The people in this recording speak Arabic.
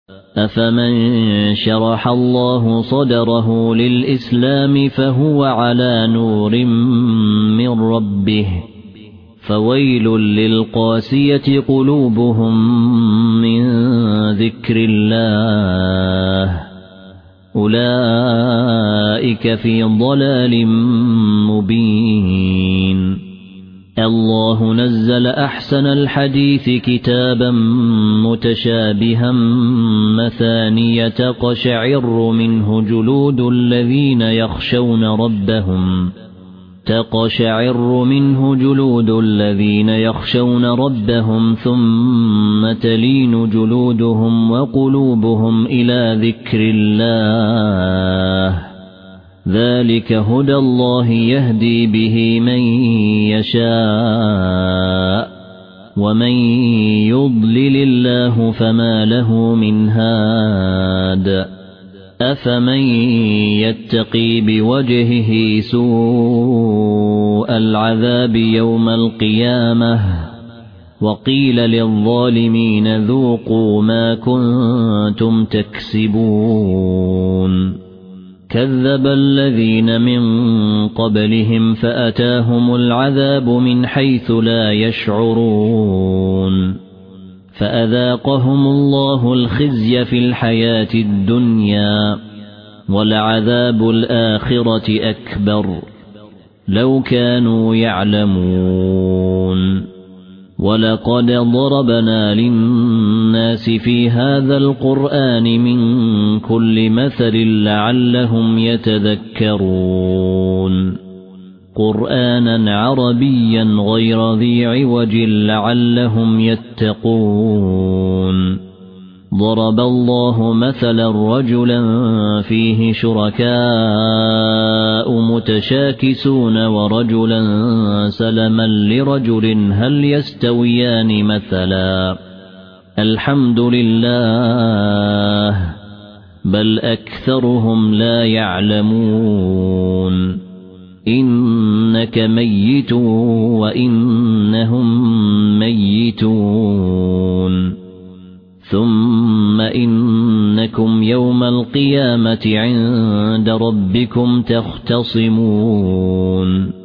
أفمن شرح الله صدره للإسلام فهو على نور من ربه فويل للقاسية قلوبهم من ذكر الله أولئك في ضلال مبين الله نزل أحسن الحديث كتابا متشابها مثانية تقشعر منه جلود الذين يخشون ربهم ثم تلين جلودهم وقلوبهم إلى ذكر الله ذلك هدى الله يهدي به من يشاء ومن يضلل الله فما له من هاد أفمن يتقي بوجهه سوء العذاب يوم القيامة وقيل للظالمين ذوقوا ما كنتم تكسبون كذب الذين من قبلهم فأتاهم العذاب من حيث لا يشعرون فأذاقهم الله الخزي في الحياة الدنيا ولعذاب الآخرة أكبر لو كانوا يعلمون ولقد ضربنا للناس في هذا القرآن من كل مثل لعلهم يتذكرون قرآنا عربيا غير ذي عوج لعلهم يتقون ضرب الله مثلا رجلا فيه شركاء متشاكسون ورجلا سلما لرجل هل يستويان مثلا الحمد لله بل أكثرهم لا يعلمون إنك ميت وإنهم ميتون ثم إنكم يوم القيامة عند ربكم تختصمون